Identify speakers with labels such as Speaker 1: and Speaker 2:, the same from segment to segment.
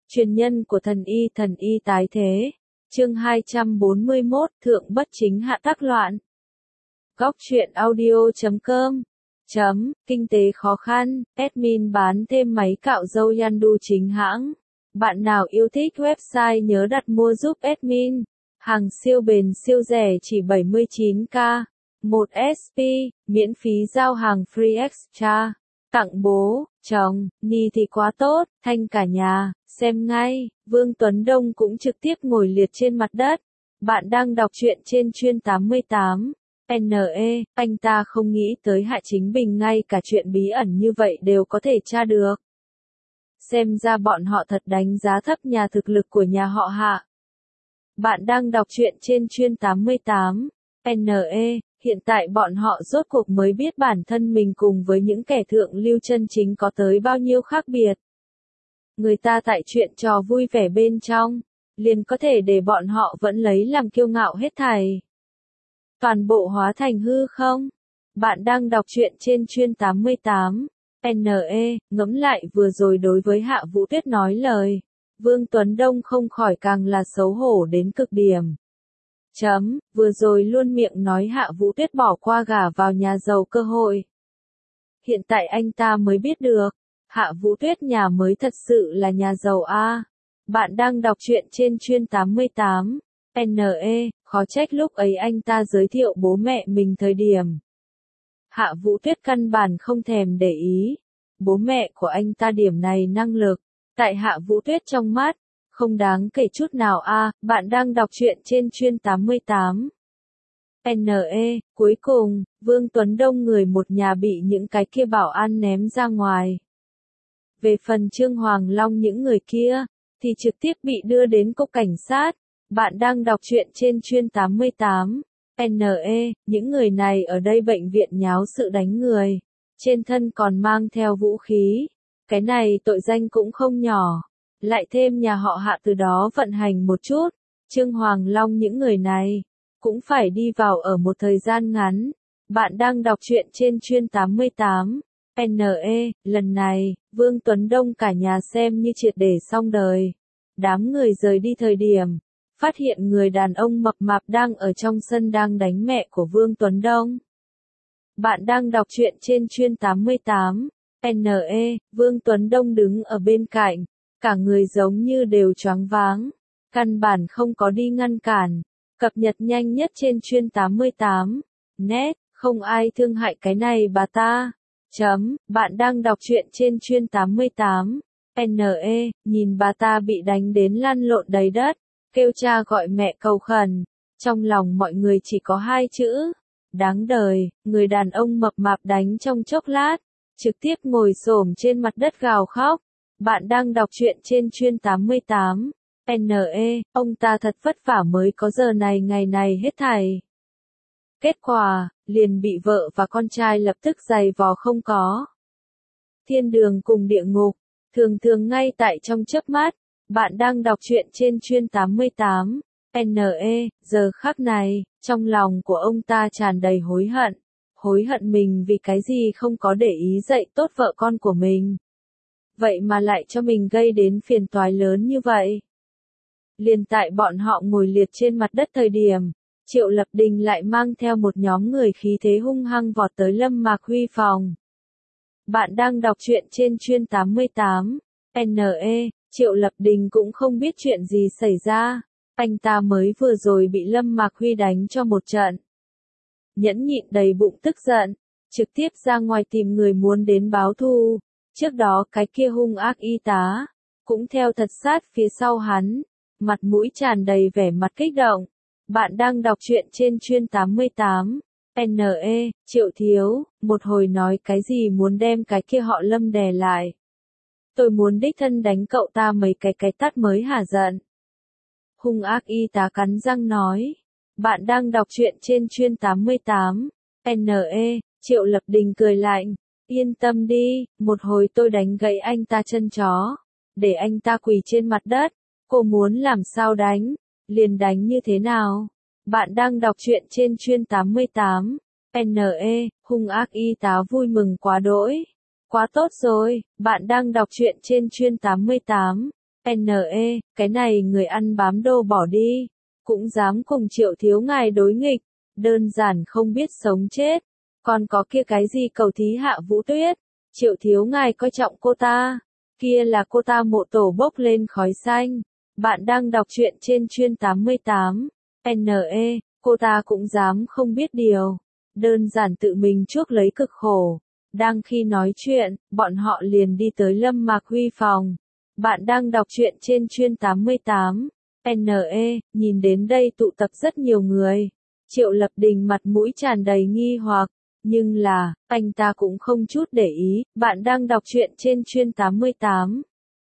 Speaker 1: Truyền nhân của thần y tái thế. Chương 241, Thượng bất chính hạ tắc loạn. Góc truyện audio.com Kinh tế khó khăn, admin bán thêm máy cạo râu Yandu chính hãng. Bạn nào yêu thích website nhớ đặt mua giúp admin. Hàng siêu bền siêu rẻ chỉ 79k. 1SP, miễn phí giao hàng free extra. Tặng bố, chồng, ni thì quá tốt, thanh cả nhà, xem ngay. Vương Tuấn Đông cũng trực tiếp ngồi liệt trên mặt đất. Bạn đang đọc truyện trên Chuyên 88. NE, anh ta không nghĩ tới Hạ Chính Bình ngay cả chuyện bí ẩn như vậy đều có thể tra được. Xem ra bọn họ thật đánh giá thấp nhà thực lực của nhà họ Hạ. Bạn đang đọc truyện trên Chuyên 88. NE, hiện tại bọn họ rốt cuộc mới biết bản thân mình cùng với những kẻ thượng lưu chân chính có tới bao nhiêu khác biệt. Người ta tại chuyện trò vui vẻ bên trong, liền có thể để bọn họ vẫn lấy làm kiêu ngạo hết thảy. Toàn bộ hóa thành hư không? Bạn đang đọc truyện trên Chuyên 88. NE, ngẫm lại vừa rồi đối với Hạ Vũ Tuyết nói lời. Vương Tuấn Đông không khỏi càng là xấu hổ đến cực điểm. Vừa rồi luôn miệng nói Hạ Vũ Tuyết bỏ qua gả vào nhà giàu cơ hội. Hiện tại anh ta mới biết được, Hạ Vũ Tuyết nhà mới thật sự là nhà giàu a. Bạn đang đọc truyện trên Chuyên 88. NE, khó trách lúc ấy anh ta giới thiệu bố mẹ mình thời điểm. Hạ Vũ Tuyết căn bản không thèm để ý. Bố mẹ của anh ta điểm này năng lực, tại Hạ Vũ Tuyết trong mắt, không đáng kể chút nào a. Bạn đang đọc truyện trên Chuyên 88. NE, cuối cùng, Vương Tuấn Đông người một nhà bị những cái kia bảo an ném ra ngoài. Về phần Trương Hoàng Long những người kia, thì trực tiếp bị đưa đến cục cảnh sát. Bạn đang đọc truyện trên Chuyên 88. NE, những người này ở đây bệnh viện nháo sự đánh người. Trên thân còn mang theo vũ khí. Cái này tội danh cũng không nhỏ. Lại thêm nhà họ Hạ từ đó vận hành một chút. Trương Hoàng Long những người này cũng phải đi vào ở một thời gian ngắn. Bạn đang đọc truyện trên Chuyên 88. NE, lần này, Vương Tuấn Đông cả nhà xem như triệt để xong đời. Đám người rời đi thời điểm, phát hiện người đàn ông mập mạp đang ở trong sân đang đánh mẹ của Vương Tuấn Đông. Bạn đang đọc truyện trên Chuyên 88. NE, Vương Tuấn Đông đứng ở bên cạnh, cả người giống như đều choáng váng, căn bản không có đi ngăn cản. Cập nhật nhanh nhất trên Chuyên 88. Net, không ai thương hại cái này bà ta. Bạn đang đọc truyện trên Chuyên 88. NE, nhìn bà ta bị đánh đến lăn lộn đầy đất, kêu cha gọi mẹ cầu khẩn. Trong lòng mọi người chỉ có hai chữ. Đáng đời, người đàn ông mập mạp đánh trong chốc lát, trực tiếp ngồi xổm trên mặt đất gào khóc. Bạn đang đọc truyện trên Chuyên 88. NE, ông ta thật vất vả mới có giờ này ngày này hết thảy. Kết quả, liền bị vợ và con trai lập tức giày vò không có. Thiên đường cùng địa ngục, thường thường ngay tại trong chớp mắt. Bạn đang đọc truyện trên Chuyên 88. NE, giờ khắc này, trong lòng của ông ta tràn đầy hối hận. Hối hận mình vì cái gì không có để ý dạy tốt vợ con của mình. Vậy mà lại cho mình gây đến phiền toái lớn như vậy. Liền tại bọn họ ngồi liệt trên mặt đất thời điểm, Triệu Lập Đình lại mang theo một nhóm người khí thế hung hăng vọt tới Lâm Mạc Huy phòng. Bạn đang đọc truyện trên Chuyên 88. NE, Triệu Lập Đình cũng không biết chuyện gì xảy ra. Anh ta mới vừa rồi bị Lâm Mạc Huy đánh cho một trận. Nhẫn nhịn đầy bụng tức giận, trực tiếp ra ngoài tìm người muốn đến báo thù. Trước đó cái kia hung ác y tá, cũng theo thật sát phía sau hắn, mặt mũi tràn đầy vẻ mặt kích động. Bạn đang đọc truyện trên Chuyên 88. NE, Triệu thiếu, một hồi nói cái gì muốn đem cái kia họ Lâm đè lại. Tôi muốn đích thân đánh cậu ta mấy cái tát mới hả giận. Hung ác y tá cắn răng nói. Bạn đang đọc truyện trên Chuyên 88. NE, Triệu Lập Đình cười lạnh. Yên tâm đi, một hồi tôi đánh gãy anh ta chân chó. Để anh ta quỳ trên mặt đất. Cô muốn làm sao đánh, liền đánh như thế nào. Bạn đang đọc truyện trên Chuyên 88. NE, hung ác y tá vui mừng quá đỗi. Quá tốt rồi, bạn đang đọc truyện trên Chuyên 88. NE, cái này người ăn bám đô bỏ đi, cũng dám cùng Triệu thiếu ngài đối nghịch, đơn giản không biết sống chết. Còn có kia cái gì cầu thí Hạ Vũ Tuyết, Triệu thiếu ngài coi trọng cô ta, kia là cô ta mộ tổ bốc lên khói xanh. Bạn đang đọc truyện trên chuyên 88. NE, cô ta cũng dám không biết điều, đơn giản tự mình chuốc lấy cực khổ. Đang khi nói chuyện, bọn họ liền đi tới Lâm Mạc Huy phòng. Bạn đang đọc truyện trên chuyên 88. NE, nhìn đến đây tụ tập rất nhiều người. Triệu Lập Đình mặt mũi tràn đầy nghi hoặc, nhưng là, anh ta cũng không chút để ý. Bạn đang đọc truyện trên chuyên 88.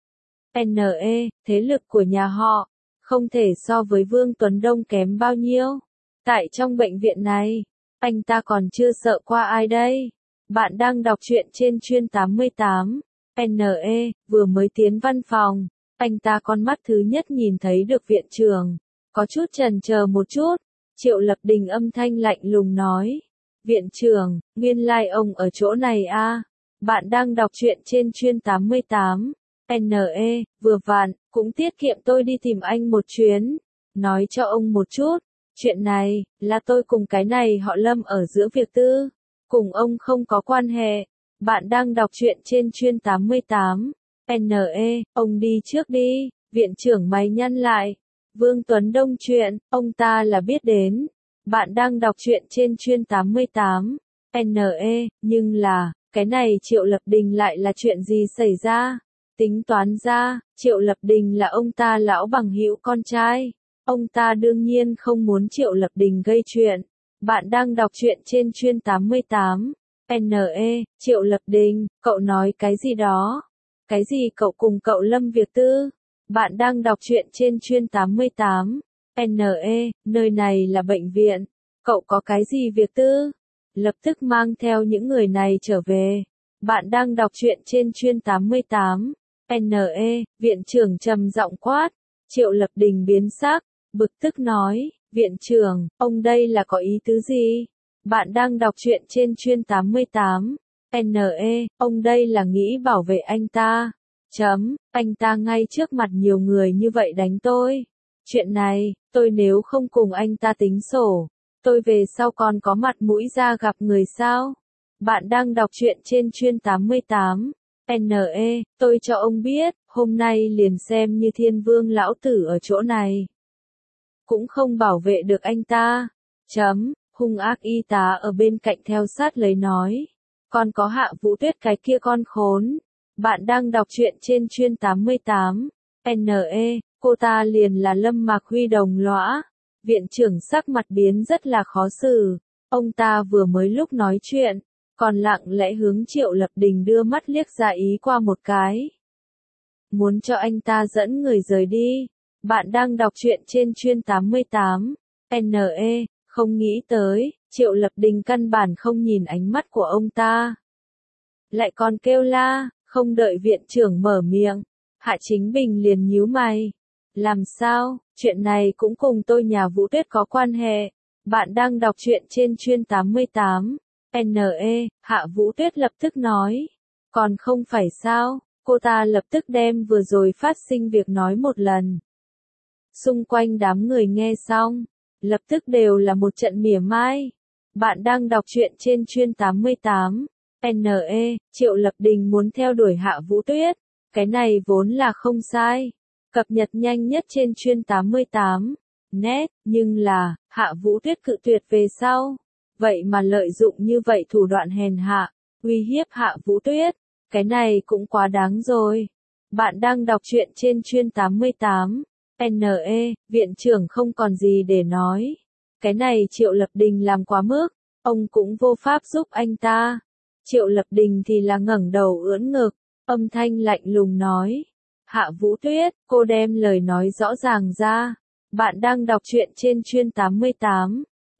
Speaker 1: NE, thế lực của nhà họ, không thể so với Vương Tuấn Đông kém bao nhiêu. Tại trong bệnh viện này, anh ta còn chưa sợ qua ai đây. Bạn đang đọc truyện trên chuyên 88. NE, vừa mới tiến văn phòng, anh ta con mắt thứ nhất nhìn thấy được viện trưởng. Có chút chần chờ một chút, Triệu Lập Đình âm thanh lạnh lùng nói. Viện trưởng, nguyên lai ông ở chỗ này à? Bạn đang đọc truyện trên chuyên 88. NE, vừa vặn, cũng tiết kiệm tôi đi tìm anh một chuyến. Nói cho ông một chút, chuyện này, là tôi cùng cái này họ Lâm ở giữa việc tư. Cùng ông không có quan hệ. Bạn đang đọc truyện trên chuyên 88. NE, ông đi trước đi, viện trưởng mày nhăn lại. Vương Tuấn Đông chuyện, ông ta là biết đến. Bạn đang đọc truyện trên chuyên 88. NE, nhưng là, cái này Triệu Lập Đình lại là chuyện gì xảy ra? Tính toán ra, Triệu Lập Đình là ông ta lão bằng hữu con trai. Ông ta đương nhiên không muốn Triệu Lập Đình gây chuyện. Bạn đang đọc truyện trên chuyên 88. NE, Triệu Lập Đình, cậu nói cái gì đó? Cái gì cậu cùng cậu Lâm việc tư? Bạn đang đọc truyện trên chuyên 88. NE, nơi này là bệnh viện. Cậu có cái gì việc tư? Lập tức mang theo những người này trở về. Bạn đang đọc truyện trên chuyên 88. NE, viện trưởng trầm giọng quát. Triệu Lập Đình biến sắc, bực tức nói, viện trưởng, ông đây là có ý tứ gì? Bạn đang đọc truyện trên chuyên 88. NE, ông đây là nghĩ bảo vệ anh ta. Anh ta ngay trước mặt nhiều người như vậy đánh tôi. Chuyện này, tôi nếu không cùng anh ta tính sổ, tôi về sau còn có mặt mũi ra gặp người sao? Bạn đang đọc truyện trên chuyên 88. NE, tôi cho ông biết, hôm nay liền xem như Thiên Vương lão tử ở chỗ này. Cũng không bảo vệ được anh ta. Hung ác y tá ở bên cạnh theo sát lấy nói. Còn có Hạ Vũ Tuyết cái kia con khốn. Bạn đang đọc truyện trên chuyên 88. NE, cô ta liền là Lâm Mạc Huy đồng lõa. Viện trưởng sắc mặt biến rất là khó xử. Ông ta vừa mới lúc nói chuyện, còn lặng lẽ hướng Triệu Lập Đình đưa mắt liếc ra ý qua một cái. Muốn cho anh ta dẫn người rời đi. Bạn đang đọc truyện trên chuyên 88. NE, không nghĩ tới, Triệu Lập Đình căn bản không nhìn ánh mắt của ông ta. Lại còn kêu la, không đợi viện trưởng mở miệng. Hạ Chính Bình liền nhíu mày. Làm sao, chuyện này cũng cùng tôi nhà Vũ Tuyết có quan hệ. Bạn đang đọc truyện trên chuyên 88. NE, Hạ Vũ Tuyết lập tức nói. Còn không phải sao, cô ta lập tức đem vừa rồi phát sinh việc nói một lần. Xung quanh đám người nghe xong, lập tức đều là một trận mỉa mai. Bạn đang đọc truyện trên chuyên 88. NE, Triệu Lập Đình muốn theo đuổi Hạ Vũ Tuyết. Cái này vốn là không sai. Cập nhật nhanh nhất trên chuyên 88. Net, nhưng là, Hạ Vũ Tuyết cự tuyệt về sau. Vậy mà lợi dụng như vậy thủ đoạn hèn hạ, uy hiếp Hạ Vũ Tuyết. Cái này cũng quá đáng rồi. Bạn đang đọc truyện trên chuyên 88. NE, viện trưởng không còn gì để nói. Cái này Triệu Lập Đình làm quá mức, ông cũng vô pháp giúp anh ta. Triệu Lập Đình thì là ngẩng đầu ưỡn ngực, âm thanh lạnh lùng nói. Hạ Vũ Tuyết, cô đem lời nói rõ ràng ra. Bạn đang đọc truyện trên chuyên 88.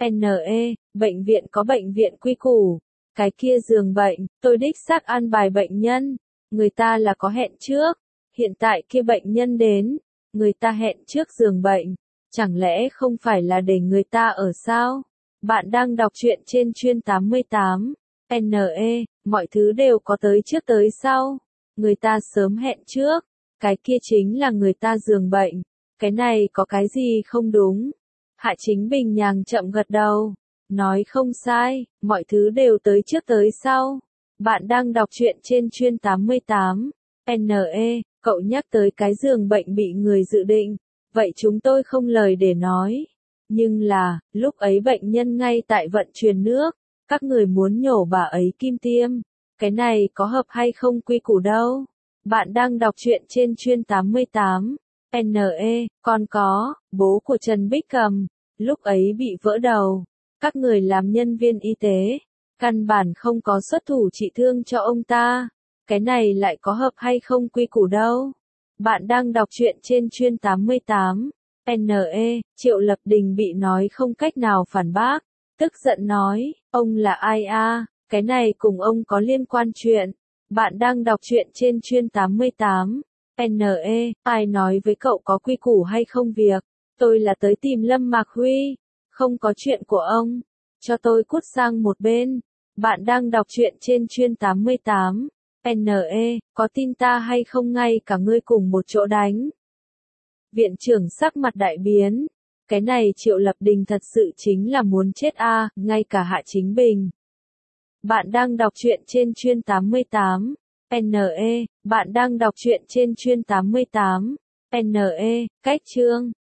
Speaker 1: NE, bệnh viện có bệnh viện quy củ. Cái kia giường bệnh, tôi đích xác an bài bệnh nhân. Người ta là có hẹn trước. Hiện tại kia bệnh nhân đến. Người ta hẹn trước giường bệnh. Chẳng lẽ không phải là để người ta ở sao? Bạn đang đọc truyện trên chuyên 88. NE, mọi thứ đều có tới trước tới sau. Người ta sớm hẹn trước. Cái kia chính là người ta giường bệnh. Cái này có cái gì không đúng? Hạ Chính Bình nhàng chậm gật đầu. Nói không sai, mọi thứ đều tới trước tới sau. Bạn đang đọc truyện trên chuyên 88. NE, cậu nhắc tới cái giường bệnh bị người dự định. Vậy chúng tôi không lời để nói. Nhưng là, lúc ấy bệnh nhân ngay tại vận chuyển nước. Các người muốn nhổ bà ấy kim tiêm. Cái này có hợp hay không quy củ đâu. Bạn đang đọc truyện trên chuyên 88. NE, còn có, bố của Trần Bích Cầm. Lúc ấy bị vỡ đầu. Các người làm nhân viên y tế. Căn bản không có xuất thủ trị thương cho ông ta. Cái này lại có hợp hay không quy củ đâu. Bạn đang đọc truyện trên chuyên 88. NE, Triệu Lập Đình bị nói không cách nào phản bác. Tức giận nói, ông là ai a? Cái này cùng ông có liên quan chuyện. Bạn đang đọc truyện trên chuyên 88. NE, ai nói với cậu có quy củ hay không việc? Tôi là tới tìm Lâm Mạc Huy. Không có chuyện của ông. Cho tôi cút sang một bên. Bạn đang đọc truyện trên chuyên 88. NE, có tin ta hay không ngay cả ngươi cùng một chỗ đánh. Viện trưởng sắc mặt đại biến. Cái này Triệu Lập Đình thật sự chính là muốn chết a, ngay cả Hạ Chính Bình. Bạn đang đọc truyện trên chuyên 88. NE, bạn đang đọc truyện trên chuyên 88. NE, cách chương.